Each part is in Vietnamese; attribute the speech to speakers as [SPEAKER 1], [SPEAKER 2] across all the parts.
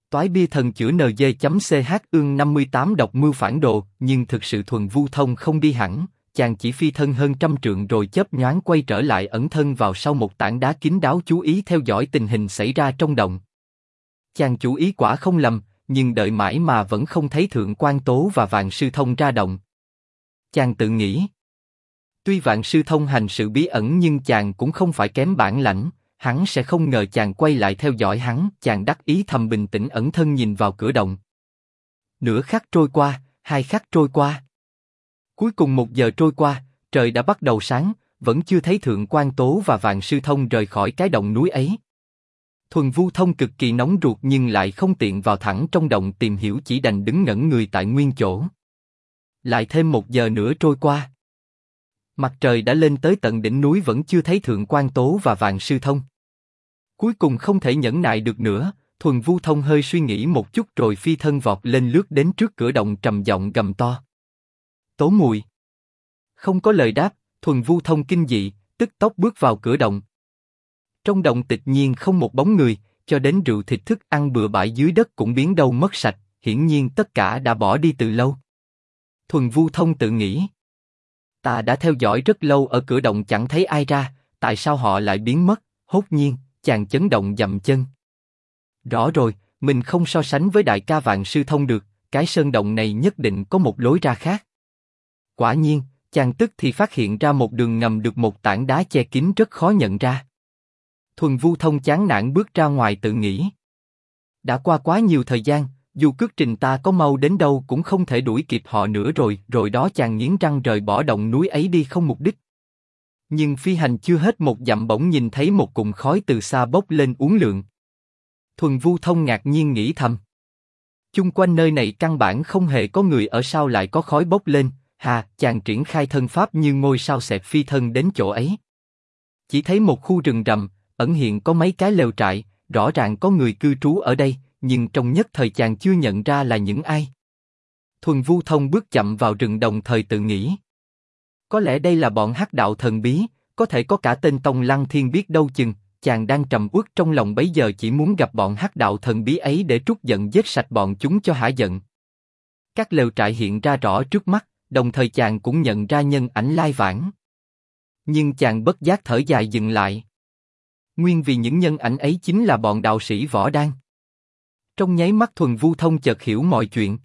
[SPEAKER 1] Toái bia thần chữa NG.ch ương 58 độc mưu phản đồ, nhưng thực sự Thuần Vu Thông không đi hẳn, chàng chỉ phi thân hơn 100 trượng rồi chớp nhoáng quay trở lại ẩn thân vào sau một tảng đá kín đáo chú ý theo dõi tình hình xảy ra trong động. Chàng chú ý quả không lầm, nhưng đợi mãi mà vẫn không thấy Thượng Quan Tố và Vạn Sư Thông ra động. Chàng tự nghĩ, tuy Vạn Sư Thông hành sự bí ẩn nhưng chàng cũng không phải kém bản lãnh, hắn sẽ không ngờ chàng quay lại theo dõi hắn. Chàng đắc ý thầm bình tĩnh ẩn thân nhìn vào cửa động. Nửa khắc trôi qua, 2 khắc trôi qua. Cuối cùng 1 giờ trôi qua, trời đã bắt đầu sáng, vẫn chưa thấy Thượng Quan Tố và Vạn Sư Thông rời khỏi cái động núi ấy. Thuần Vu Thông cực kỳ nóng ruột nhưng lại không tiện vào thẳng trong động tìm hiểu, chỉ đành đứng ngẩn người tại nguyên chỗ. Lại thêm 1 giờ nữa trôi qua. Mặt trời đã lên tới tận đỉnh núi vẫn chưa thấy Thượng Quan Tố và Vạn Sư Thông. Cuối cùng không thể nhẫn nại được nữa, Thuần Vu Thông hơi suy nghĩ một chút rồi phi thân vọt lên lướt đến trước cửa động trầm giọng gầm to. Tố mùi. Không có lời đáp, Thuần Vu Thông kinh dị, tức tốc bước vào cửa động. Trong động tịch nhiên không một bóng người, cho đến rượu thịt thức ăn bừa bãi dưới đất cũng biến đâu mất sạch, hiển nhiên tất cả đã bỏ đi từ lâu. Thuần Vu Thông tự nghĩ. Ta đã theo dõi rất lâu ở cửa động chẳng thấy ai ra, tại sao họ lại biến mất? Hốt nhiên, chàng chấn động dậm chân. Rõ rồi, mình không so sánh với đại ca Vạn Sư Thông được, cái sơn động này nhất định có một lối ra khác. Quả nhiên, chàng tức thì phát hiện ra một đường ngầm được một tảng đá che kín rất khó nhận ra. Thuần Vu Thông chán nản bước ra ngoài tự nghĩ. Đã qua quá nhiều thời gian, dù cước trình ta có mau đến đâu cũng không thể đuổi kịp họ nữa rồi đó chàng nghiến răng rời bỏ động núi ấy đi không mục đích. Nhưng phi hành chưa hết 1 dặm bỗng nhìn thấy một cụm khói từ xa bốc lên uốn lượn. Thuần Vu Thông ngạc nhiên nghĩ thầm. Chung quanh nơi này căn bản không hề có người ở, sao lại có khói bốc lên? Chàng triển khai thân pháp như ngôi sao xẹt phi thân đến chỗ ấy. Chỉ thấy một khu rừng rậm, ẩn hiện có mấy cái lều trại, rõ ràng có người cư trú ở đây, nhưng trong nhất thời chàng chưa nhận ra là những ai. Thuần Vu Thông bước chậm vào rừng đồng thời tự nghĩ. Có lẽ đây là bọn hắc đạo thần bí, có thể có cả tên Tông Lăng Thiên biết đâu chừng. Chàng đang trầm uất trong lòng bấy giờ chỉ muốn gặp bọn hắc đạo thần bí ấy để trút giận giết sạch bọn chúng cho hả giận. Các lều trại hiện ra rõ trước mắt, đồng thời chàng cũng nhận ra nhân ảnh Lai Vãn. Nhưng chàng bất giác thở dài dừng lại. Nguyên vì những nhân ảnh ấy chính là bọn đạo sĩ Võ Đan. Trong nháy mắt Thuần Vu Thông chợt hiểu mọi chuyện.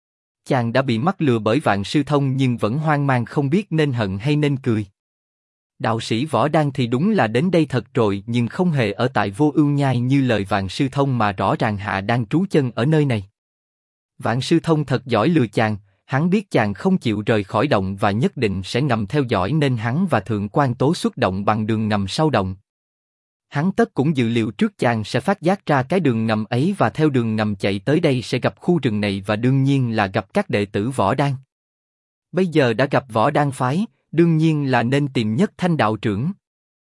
[SPEAKER 1] Chàng đã bị mắc lừa bởi Vạn Sư Thông nhưng vẫn hoang mang không biết nên hận hay nên cười. Đạo sĩ Võ Đan thì đúng là đến đây thật rồi, nhưng không hề ở tại Vô Ưu Nhai như lời Vạn Sư Thông mà rõ ràng hạ đang trú chân ở nơi này. Vạn Sư Thông thật giỏi lừa chàng, hắn biết chàng không chịu rời khỏi động và nhất định sẽ ngầm theo dõi nên hắn và Thượng Quan Tố xuất động bằng đường ngầm sau động. Hắn tất cũng dự liệu trước chàng sẽ phát giác ra cái đường ngầm ấy và theo đường ngầm chạy tới đây sẽ gặp khu rừng này và đương nhiên là gặp các đệ tử Võ Đan. Bây giờ đã gặp Võ Đan phái, đương nhiên là nên tìm Nhất Thanh đạo trưởng.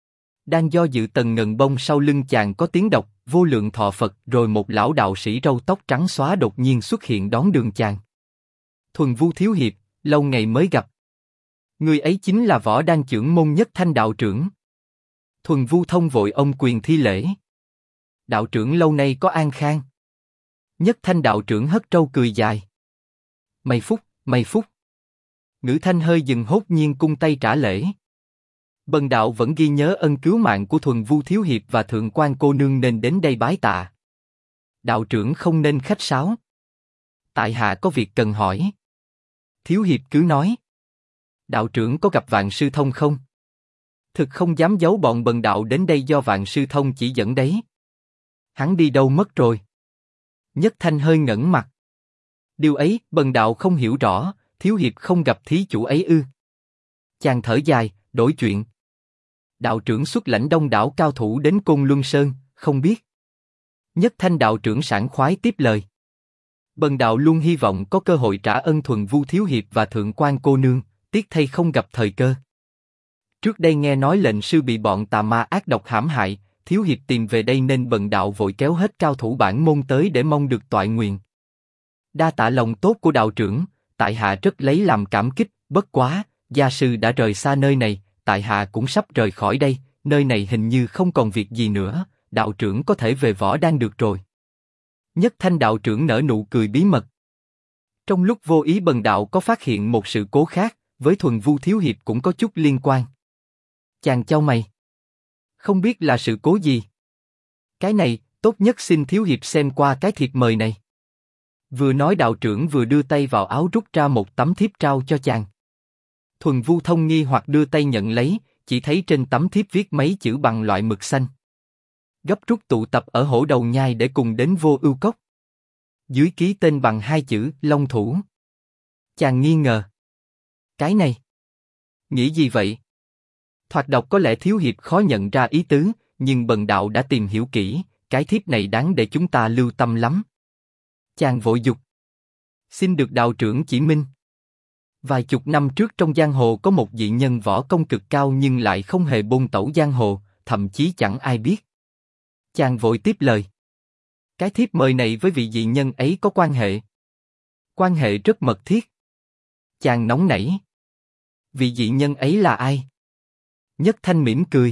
[SPEAKER 1] Đang do dự tần ngần bông sau lưng chàng có tiếng đọc Vô Lượng Thọ Phật, rồi một lão đạo sĩ râu tóc trắng xóa đột nhiên xuất hiện đón đường chàng. Thuần Vu thiếu hiệp, lâu ngày mới gặp. Người ấy chính là Võ Đan trưởng môn Nhất Thanh đạo trưởng. Thuần Vu Thông vội ôm quyền thi lễ. Đạo trưởng lâu nay có an khang? Nhất Thanh đạo trưởng hất trâu cười dài. May phúc, may phúc. Ngữ Thanh hơi dừng hốt nhiên cung tay trả lễ. Bần đạo vẫn ghi nhớ ân cứu mạng của Thuần Vu thiếu hiệp và Thượng Quan cô nương nên đến đây bái tạ. Đạo trưởng không nên khách sáo. Tại hạ có việc cần hỏi. Thiếu hiệp cứ nói. Đạo trưởng có gặp Vạn Sư Thông không? Thực không dám giấu bọn bần đạo đến đây do Vạn Sư Thông chỉ dẫn đấy. Hắn đi đâu mất rồi? Nhất Thanh hơi ngẩn mặt. Điều ấy bần đạo không hiểu rõ. Thiếu hiệp không gặp thí chủ ấy ư? Chàng thở dài, đổi chuyện. Đạo trưởng xuất lãnh đông đảo cao thủ đến Côn Luân Sơn, không biết. Nhất Thanh đạo trưởng sảng khoái tiếp lời. Bần đạo luôn hy vọng có cơ hội trả ân Thuần Vu thiếu hiệp và Thượng Quan cô nương, tiếc thay không gặp thời cơ. Trước đây nghe nói lệnh sư bị bọn tà ma ác độc hãm hại, thiếu hiệp tìm về đây nên bần đạo vội kéo hết cao thủ bản môn tới để mong được toại nguyện. Đa tạ lòng tốt của đạo trưởng, tại hạ rất lấy làm cảm kích. Bất quá, gia sư đã rời xa nơi này, tại hạ cũng sắp rời khỏi đây, nơi này hình như không còn việc gì nữa, đạo trưởng có thể về Võ Đan được rồi. Nhất Thanh đạo trưởng nở nụ cười bí mật. Trong lúc vô ý Bần đạo có phát hiện một sự cố khác, với Thuần Vu thiếu hiệp cũng có chút liên quan. Chàng chau mày. Không biết là sự cố gì? Cái này, tốt nhất xin thiếu hiệp xem qua cái thiệp mời này. Vừa nói đạo trưởng vừa đưa tay vào áo rút ra một tấm thiếp trao cho chàng. Thuần Vu Thông nghi hoặc đưa tay nhận lấy, chỉ thấy trên tấm thiếp viết mấy chữ bằng loại mực xanh. Gấp rút tụ tập ở Hổ Đầu Nhai để cùng đến Vô Ưu Cốc. Dưới ký tên bằng hai chữ Long Thủ. Chàng nghi ngờ. Cái này, nghĩ gì vậy? Thoạt đọc có lẽ thiếu hiệp khó nhận ra ý tứ, nhưng Bần đạo đã tìm hiểu kỹ, cái thiếp này đáng để chúng ta lưu tâm lắm. Chàng vội dục. Xin được đạo trưởng chỉ minh. Vài chục năm trước trong giang hồ có một dị nhân võ công cực cao nhưng lại không hề bôn tẩu giang hồ, thậm chí chẳng ai biết. Chàng vội tiếp lời. Cái thiếp mời này với vị dị nhân ấy có quan hệ. Quan hệ rất mật thiết. Chàng nóng nảy. Vị dị nhân ấy là ai? Nhất Thanh mỉm cười.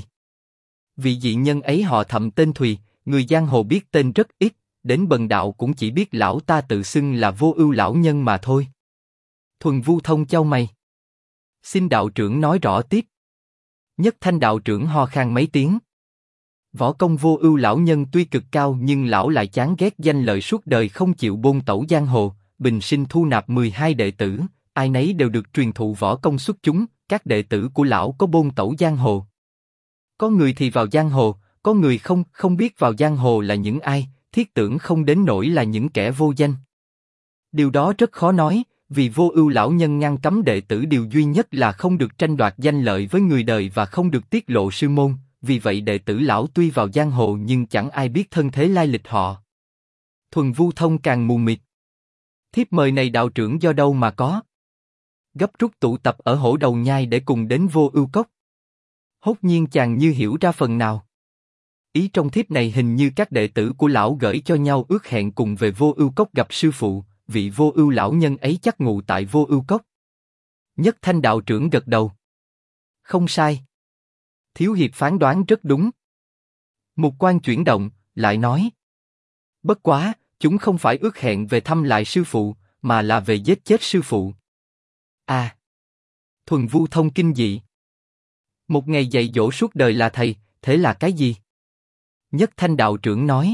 [SPEAKER 1] Vị dị nhân ấy họ Thẩm tên Thùy, người giang hồ biết tên rất ít, đến Bần đạo cũng chỉ biết lão ta tự xưng là Vô Ưu lão nhân mà thôi. Thuần Vu Thông chau mày. Xin đạo trưởng nói rõ tiếp. Nhất Thanh đạo trưởng ho khan mấy tiếng. Võ công Vô Ưu lão nhân tuy cực cao nhưng lão lại chán ghét danh lợi suốt đời không chịu bôn tẩu giang hồ, bình sinh thu nạp 12 đệ tử, ai nấy đều được truyền thụ võ công xuất chúng, các đệ tử của lão có bôn tẩu giang hồ. Có người thì vào giang hồ, có người không biết vào giang hồ là những ai, thiết tưởng không đến nỗi là những kẻ vô danh. Điều đó rất khó nói, vì Vô Ưu lão nhân ngăn cấm đệ tử điều duy nhất là không được tranh đoạt danh lợi với người đời và không được tiết lộ sư môn, vì vậy đệ tử lão tuy vào giang hồ nhưng chẳng ai biết thân thế lai lịch họ. Thuần Vu Thông càng mù mịt. Thiếp mời này đạo trưởng do đâu mà có? Gấp rút tụ tập ở Hổ Đầu Nhai để cùng đến Vô Ưu Cốc. Hốt nhiên chàng như hiểu ra phần nào. Ý trong thiếp này hình như các đệ tử của lão gửi cho nhau ước hẹn cùng về Vô Ưu Cốc gặp sư phụ, vị Vô Ưu lão nhân ấy chắc ngụ tại Vô Ưu Cốc. Nhất Thanh đạo trưởng gật đầu. Không sai. Thiếu hiệp phán đoán rất đúng. Mục quan chuyển động, lại nói. Bất quá, chúng không phải ước hẹn về thăm lại sư phụ, mà là về giết chết sư phụ. À! Thuần Vu Thông kinh dị. Một ngày dạy dỗ suốt đời là thầy, thế là cái gì? Nhất Thanh đạo trưởng nói.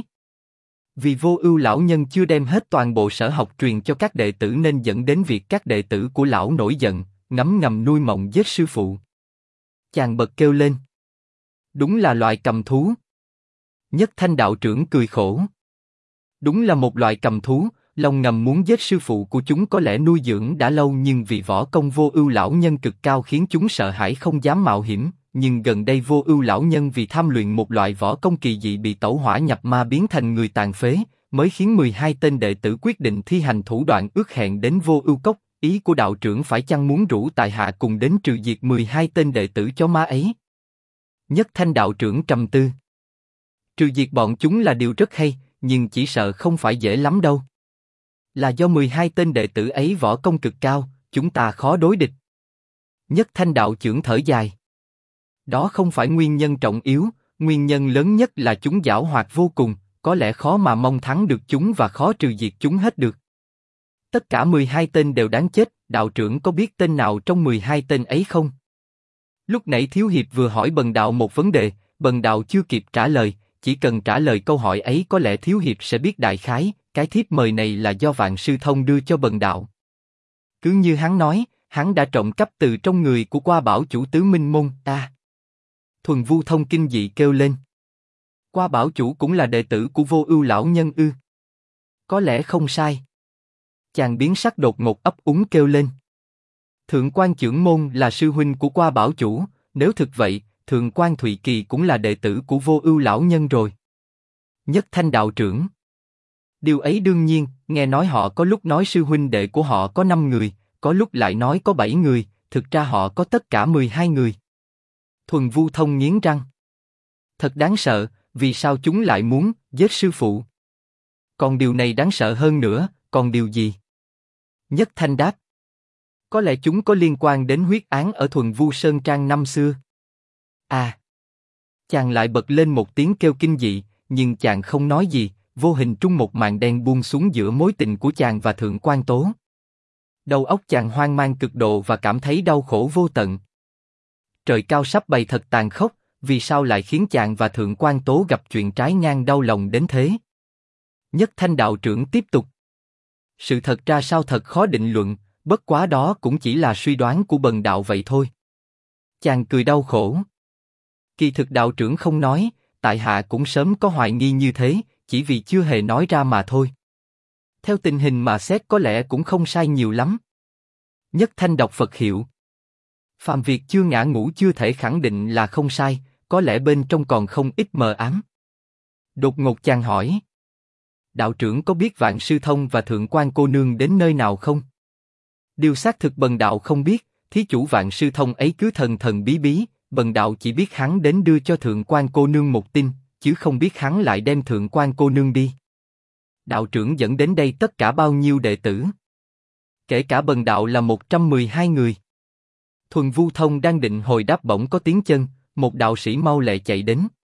[SPEAKER 1] Vì Vô Ưu lão nhân chưa đem hết toàn bộ sở học truyền cho các đệ tử nên dẫn đến việc các đệ tử của lão nổi giận, ngấm ngầm nuôi mộng giết sư phụ. Chàng bật kêu lên. Đúng là loại cầm thú. Nhất Thanh đạo trưởng cười khổ. Đúng là một loại cầm thú, lòng ngầm muốn giết sư phụ của chúng có lẽ nuôi dưỡng đã lâu nhưng vì võ công Vô Ưu lão nhân cực cao khiến chúng sợ hãi không dám mạo hiểm. Nhưng gần đây Vô Ưu lão nhân vì tham luyện một loại võ công kỳ dị bị tẩu hỏa nhập ma biến thành người tàn phế, mới khiến 12 tên đệ tử quyết định thi hành thủ đoạn ước hẹn đến Vô Ưu Cốc. Ý của đạo trưởng phải chăng muốn rủ tại hạ cùng đến trừ diệt 12 tên đệ tử chó má ấy? Nhất Thanh đạo trưởng trầm tư. Trừ diệt bọn chúng là điều rất hay, nhưng chỉ sợ không phải dễ lắm đâu. Là do 12 tên đệ tử ấy võ công cực cao, chúng ta khó đối địch. Nhất Thanh đạo trưởng thở dài. Đó không phải nguyên nhân trọng yếu, nguyên nhân lớn nhất là chúng giảo hoạt vô cùng, có lẽ khó mà mong thắng được chúng và khó trừ diệt chúng hết được. Tất cả 12 tên đều đáng chết, đạo trưởng có biết tên nào trong 12 tên ấy không? Lúc nãy thiếu hiệp vừa hỏi Bần đạo một vấn đề, Bần đạo chưa kịp trả lời, chỉ cần trả lời câu hỏi ấy có lẽ thiếu hiệp sẽ biết đại khái, cái thiếp mời này là do Vạn Sư Thông đưa cho Bần đạo. Cứ như hắn nói, hắn đã trộm cắp từ trong người của Qua Bảo chủ Tứ Minh Môn, Thuần Vu Thông kinh dị kêu lên. Qua Bảo chủ cũng là đệ tử của Vô Ưu lão nhân ư? Có lẽ không sai. Chàng biến sắc đột ngột ấp úng kêu lên. Thượng quan Chưởng Môn là sư huynh của Qua Bảo chủ, nếu thực vậy, Thượng quan Thụy Kỳ cũng là đệ tử của Vô Ưu lão nhân rồi. Nhất Thanh đạo trưởng. Điều ấy đương nhiên, nghe nói họ có lúc nói sư huynh đệ của họ có 5 người, có lúc lại nói có 7 người, thực ra họ có tất cả 12 người. Thuần Vu Thông nghiến răng. Thật đáng sợ, vì sao chúng lại muốn giết sư phụ? Còn điều này đáng sợ hơn nữa, còn điều gì? Nhất Thanh đáp. Có lẽ chúng có liên quan đến huyết án ở Thuần Vu Sơn Trang năm xưa. À! Chàng lại bật lên một tiếng kêu kinh dị, nhưng chàng không nói gì, vô hình trung một màn đen buông xuống giữa mối tình của chàng và Thượng Quan Tố. Đầu óc chàng hoang mang cực độ và cảm thấy đau khổ vô tận. Trời cao sắp bày thật tàn khốc, vì sao lại khiến chàng và Thượng Quan Tố gặp chuyện trái ngang đau lòng đến thế? Nhất Thanh đạo trưởng tiếp tục. Sự thật ra sao thật khó định luận, bất quá đó cũng chỉ là suy đoán của bần đạo vậy thôi. Chàng cười đau khổ. Kỳ thực đạo trưởng không nói, tại hạ cũng sớm có hoài nghi như thế, chỉ vì chưa hề nói ra mà thôi. Theo tình hình mà xét có lẽ cũng không sai nhiều lắm. Nhất Thanh đọc Phật hiệu. Phạm Việt chưa ngã ngũ chưa thể khẳng định là không sai, có lẽ bên trong còn không ít mờ ám. Đột ngột chàng hỏi. Đạo trưởng có biết Vạn Sư Thông và Thượng Quan cô nương đến nơi nào không? Điều xác thực bần đạo không biết, thí chủ Vạn Sư Thông ấy cứ thần thần bí bí, bần đạo chỉ biết hắn đến đưa cho Thượng Quan cô nương một tin, chứ không biết hắn lại đem Thượng Quan cô nương đi. Đạo trưởng dẫn đến đây tất cả bao nhiêu đệ tử? Kể cả bần đạo là 112 người. Thuần Vu Thông đang định hồi đáp bỗng có tiếng chân, một đạo sĩ mau lẹ chạy đến.